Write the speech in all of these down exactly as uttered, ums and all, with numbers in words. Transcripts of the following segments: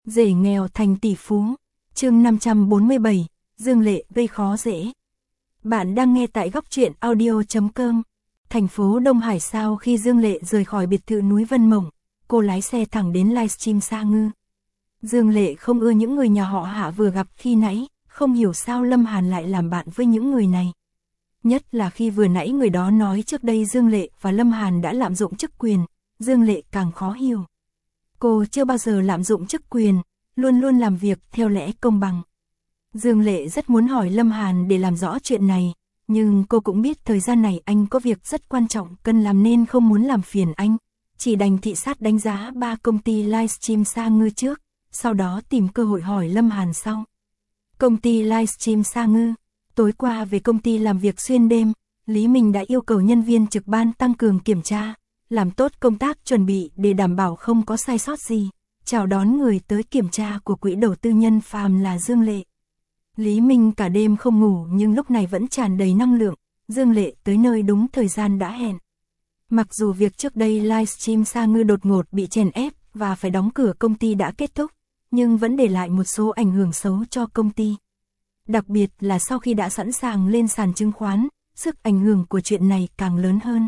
Rể nghèo thành tỷ phú. Chương năm trăm bốn mươi bảy, Dương Lệ gây khó dễ. Bạn đang nghe tại góc truyện audio chấm com. Thành phố Đông Hải. Sau khi Dương Lệ rời khỏi biệt thự núi Vân Mộng, cô lái xe thẳng đến livestream Sa Ngư. Dương Lệ không ưa những người nhà họ Hạ vừa gặp khi nãy, không hiểu sao Lâm Hàn lại làm bạn với những người này. Nhất là khi vừa nãy người đó nói trước đây Dương Lệ và Lâm Hàn đã lạm dụng chức quyền, Dương Lệ càng khó hiểu. Cô chưa bao giờ lạm dụng chức quyền, luôn luôn làm việc theo lẽ công bằng. Dương Lệ rất muốn hỏi Lâm Hàn để làm rõ chuyện này, nhưng cô cũng biết thời gian này anh có việc rất quan trọng cần làm nên không muốn làm phiền anh, chỉ đành thị sát đánh giá ba công ty livestream Sa Ngư trước, sau đó tìm cơ hội hỏi Lâm Hàn sau. Công ty livestream Sa Ngư. Tối qua về công ty làm việc xuyên đêm, Lý Minh đã yêu cầu nhân viên trực ban tăng cường kiểm tra, làm tốt công tác chuẩn bị để đảm bảo không có sai sót gì. Chào đón người tới kiểm tra của quỹ đầu tư nhân Phàm là Dương Lệ. Lý Minh cả đêm không ngủ nhưng lúc này vẫn tràn đầy năng lượng, Dương Lệ tới nơi đúng thời gian đã hẹn. Mặc dù việc trước đây livestream Sa Ngư đột ngột bị chèn ép và phải đóng cửa công ty đã kết thúc, nhưng vẫn để lại một số ảnh hưởng xấu cho công ty. Đặc biệt là sau khi đã sẵn sàng lên sàn chứng khoán, sức ảnh hưởng của chuyện này càng lớn hơn.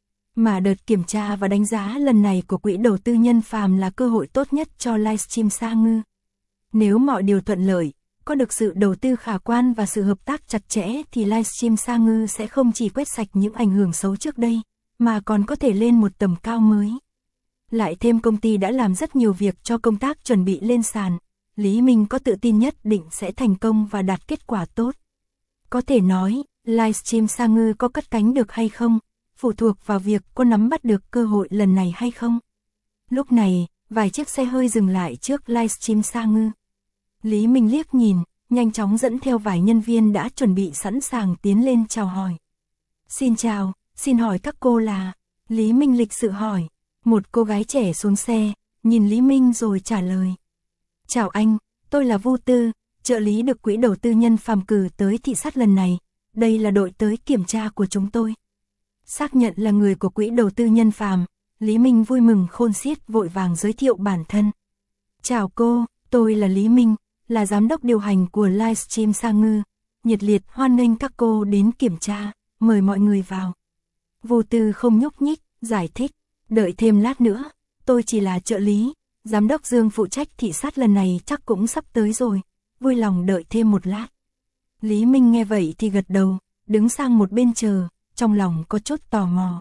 Mà đợt kiểm tra và đánh giá lần này của quỹ đầu tư nhân Phàm là cơ hội tốt nhất cho livestream Sa Ngư. Nếu mọi điều thuận lợi, có được sự đầu tư khả quan và sự hợp tác chặt chẽ thì livestream Sa Ngư sẽ không chỉ quét sạch những ảnh hưởng xấu trước đây, mà còn có thể lên một tầm cao mới. Lại thêm công ty đã làm rất nhiều việc cho công tác chuẩn bị lên sàn, Lý Minh có tự tin nhất định sẽ thành công và đạt kết quả tốt. Có thể nói, livestream Sa Ngư có cất cánh được hay không, phụ thuộc vào việc có nắm bắt được cơ hội lần này hay không. Lúc này, vài chiếc xe hơi dừng lại trước livestream Sa Ngư. Lý Minh liếc nhìn, nhanh chóng dẫn theo vài nhân viên đã chuẩn bị sẵn sàng tiến lên chào hỏi. Xin chào, xin hỏi các cô là... Lý Minh lịch sự hỏi. Một cô gái trẻ xuống xe, nhìn Lý Minh rồi trả lời. Chào anh, tôi là Vu Tư, trợ lý được quỹ đầu tư nhân Phàm cử tới thị sát lần này. Đây là đội tới kiểm tra của chúng tôi. Xác nhận là người của quỹ đầu tư nhân Phàm, Lý Minh vui mừng khôn xiết vội vàng giới thiệu bản thân. Chào cô, tôi là Lý Minh, là giám đốc điều hành của livestream Sa Ngư, nhiệt liệt hoan nghênh các cô đến kiểm tra, mời mọi người vào. Vô Tư không nhúc nhích, giải thích, đợi thêm lát nữa, tôi chỉ là trợ lý, giám đốc Dương phụ trách thị sát lần này chắc cũng sắp tới rồi, vui lòng đợi thêm một lát. Lý Minh nghe vậy thì gật đầu, đứng sang một bên chờ, trong lòng có chút tò mò.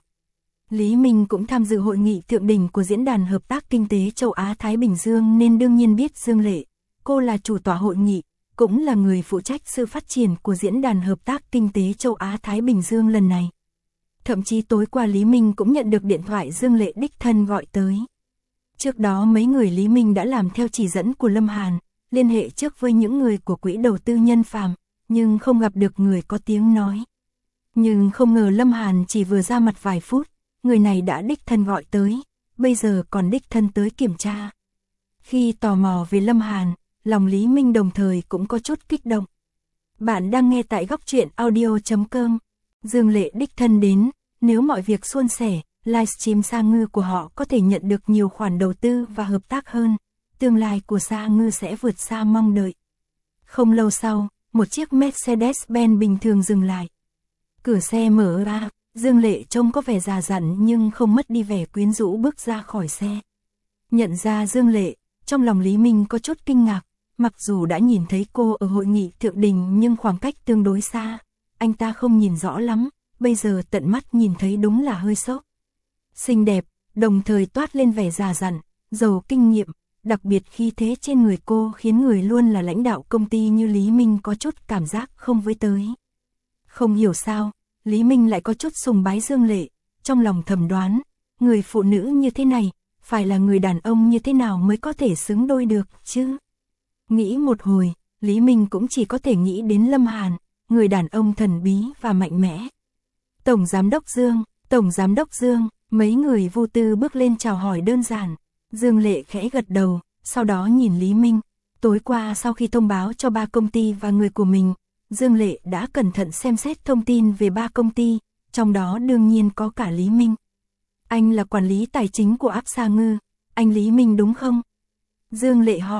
Lý Minh cũng tham dự hội nghị thượng đỉnh của Diễn đàn Hợp tác Kinh tế Châu Á-Thái Bình Dương nên đương nhiên biết Dương Lệ. Cô là chủ tọa hội nghị, cũng là người phụ trách sự phát triển của Diễn đàn Hợp tác Kinh tế Châu Á-Thái Bình Dương lần này. Thậm chí tối qua Lý Minh cũng nhận được điện thoại Dương Lệ đích thân gọi tới. Trước đó mấy người Lý Minh đã làm theo chỉ dẫn của Lâm Hàn, liên hệ trước với những người của quỹ đầu tư nhân Phàm, nhưng không gặp được người có tiếng nói. Nhưng không ngờ Lâm Hàn chỉ vừa ra mặt vài phút, người này đã đích thân gọi tới, bây giờ còn đích thân tới kiểm tra. Khi tò mò về Lâm Hàn, lòng Lý Minh đồng thời cũng có chút kích động. Bạn đang nghe tại góc truyện audio chấm com. Dương Lệ đích thân đến, nếu mọi việc suôn sẻ, livestream Sa Ngư của họ có thể nhận được nhiều khoản đầu tư và hợp tác hơn. Tương lai của Sa Ngư sẽ vượt xa mong đợi. Không lâu sau, một chiếc Mercedes-Benz bình thường dừng lại. Cửa xe mở ra, Dương Lệ trông có vẻ già dặn nhưng không mất đi vẻ quyến rũ bước ra khỏi xe. Nhận ra Dương Lệ, trong lòng Lý Minh có chút kinh ngạc, mặc dù đã nhìn thấy cô ở hội nghị thượng đỉnh nhưng khoảng cách tương đối xa, anh ta không nhìn rõ lắm, bây giờ tận mắt nhìn thấy đúng là hơi sốc. Xinh đẹp, đồng thời toát lên vẻ già dặn, giàu kinh nghiệm, đặc biệt khí thế trên người cô khiến người luôn là lãnh đạo công ty như Lý Minh có chút cảm giác không với tới. Không hiểu sao, Lý Minh lại có chút sùng bái Dương Lệ, trong lòng thầm đoán, người phụ nữ như thế này, phải là người đàn ông như thế nào mới có thể xứng đôi được chứ? Nghĩ một hồi, Lý Minh cũng chỉ có thể nghĩ đến Lâm Hàn, người đàn ông thần bí và mạnh mẽ. Tổng Giám đốc Dương, Tổng Giám đốc Dương, mấy người Vu Tư bước lên chào hỏi đơn giản. Dương Lệ khẽ gật đầu, sau đó nhìn Lý Minh. Tối qua sau khi thông báo cho ba công ty và người của mình, Dương Lệ đã cẩn thận xem xét thông tin về ba công ty, trong đó đương nhiên có cả Lý Minh. Anh là quản lý tài chính của áp Sa Ngư, anh Lý Minh đúng không? Dương Lệ hỏi,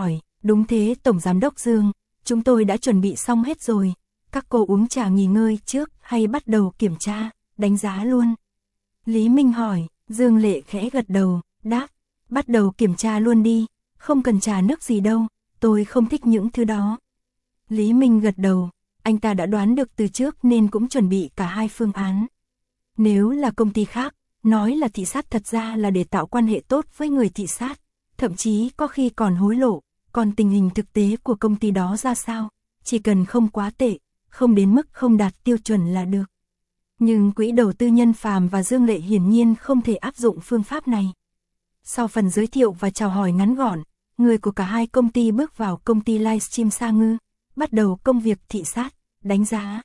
Đúng thế Tổng Giám đốc Dương, chúng tôi đã chuẩn bị xong hết rồi. Các cô uống trà nghỉ ngơi trước hay bắt đầu kiểm tra, đánh giá luôn? Lý Minh hỏi, Dương Lệ khẽ gật đầu, đáp, bắt đầu kiểm tra luôn đi, không cần trà nước gì đâu, tôi không thích những thứ đó. Lý Minh gật đầu, anh ta đã đoán được từ trước nên cũng chuẩn bị cả hai phương án. Nếu là công ty khác, nói là thị sát thật ra là để tạo quan hệ tốt với người thị sát, thậm chí có khi còn hối lộ, còn tình hình thực tế của công ty đó ra sao, chỉ cần không quá tệ, không đến mức không đạt tiêu chuẩn là được. Nhưng quỹ đầu tư Nhân Phàm và Dương Lệ hiển nhiên không thể áp dụng phương pháp này. Sau phần giới thiệu và chào hỏi ngắn gọn, người của cả hai công ty bước vào công ty Livestream Sa Ngư, bắt đầu công việc thị sát, đánh giá.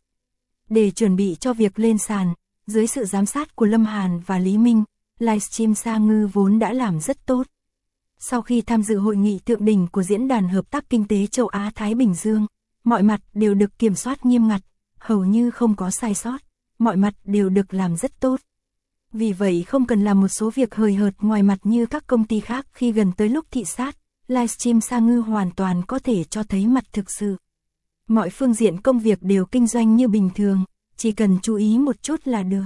Để chuẩn bị cho việc lên sàn, dưới sự giám sát của Lâm Hàn và Lý Minh, Livestream Sa Ngư vốn đã làm rất tốt. Sau khi tham dự hội nghị thượng đỉnh của Diễn đàn Hợp tác Kinh tế Châu Á-Thái Bình Dương, mọi mặt đều được kiểm soát nghiêm ngặt, hầu như không có sai sót, mọi mặt đều được làm rất tốt. Vì vậy không cần làm một số việc hời hợt ngoài mặt như các công ty khác khi gần tới lúc thị sát, Livestream Sa Ngư hoàn toàn có thể cho thấy mặt thực sự. Mọi phương diện công việc đều kinh doanh như bình thường, chỉ cần chú ý một chút là được.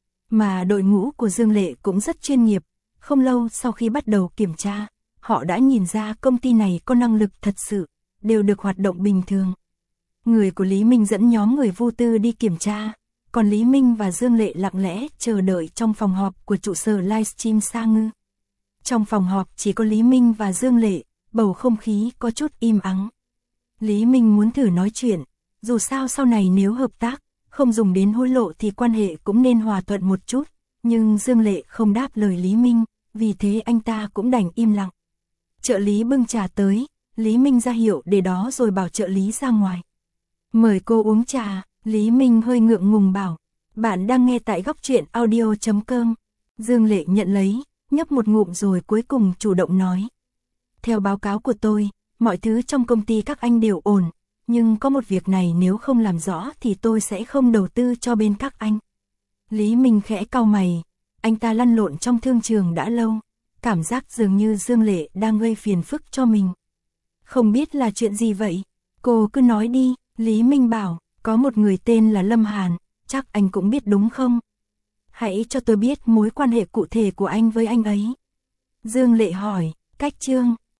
Mà đội ngũ của Dương Lệ cũng rất chuyên nghiệp, không lâu sau khi bắt đầu kiểm tra, họ đã nhìn ra công ty này có năng lực thật sự, đều được hoạt động bình thường. Người của Lý Minh dẫn nhóm người vô tư đi kiểm tra, còn Lý Minh và Dương Lệ lặng lẽ chờ đợi trong phòng họp của trụ sở Livestream Sa Ngư. Trong phòng họp chỉ có Lý Minh và Dương Lệ, bầu không khí có chút im ắng. Lý Minh muốn thử nói chuyện, dù sao sau này nếu hợp tác, không dùng đến hối lộ thì quan hệ cũng nên hòa thuận một chút, nhưng Dương Lệ không đáp lời Lý Minh, vì thế anh ta cũng đành im lặng. Trợ lý bưng trà tới, Lý Minh ra hiệu để đó rồi bảo trợ lý ra ngoài. Mời cô uống trà, Lý Minh hơi ngượng ngùng bảo, bạn đang nghe tại góc truyện audio chấm com. Dương Lệ nhận lấy, nhấp một ngụm rồi cuối cùng chủ động nói. Theo báo cáo của tôi, mọi thứ trong công ty các anh đều ổn, nhưng có một việc này nếu không làm rõ thì tôi sẽ không đầu tư cho bên các anh. Lý Minh khẽ cau mày, anh ta lăn lộn trong thương trường đã lâu, cảm giác dường như Dương Lệ đang gây phiền phức cho mình. Không biết là chuyện gì vậy? Cô cứ nói đi, Lý Minh bảo, có một người tên là Lâm Hàn, chắc anh cũng biết đúng không? Hãy cho tôi biết mối quan hệ cụ thể của anh với anh ấy. Dương Lệ hỏi, cách Trương.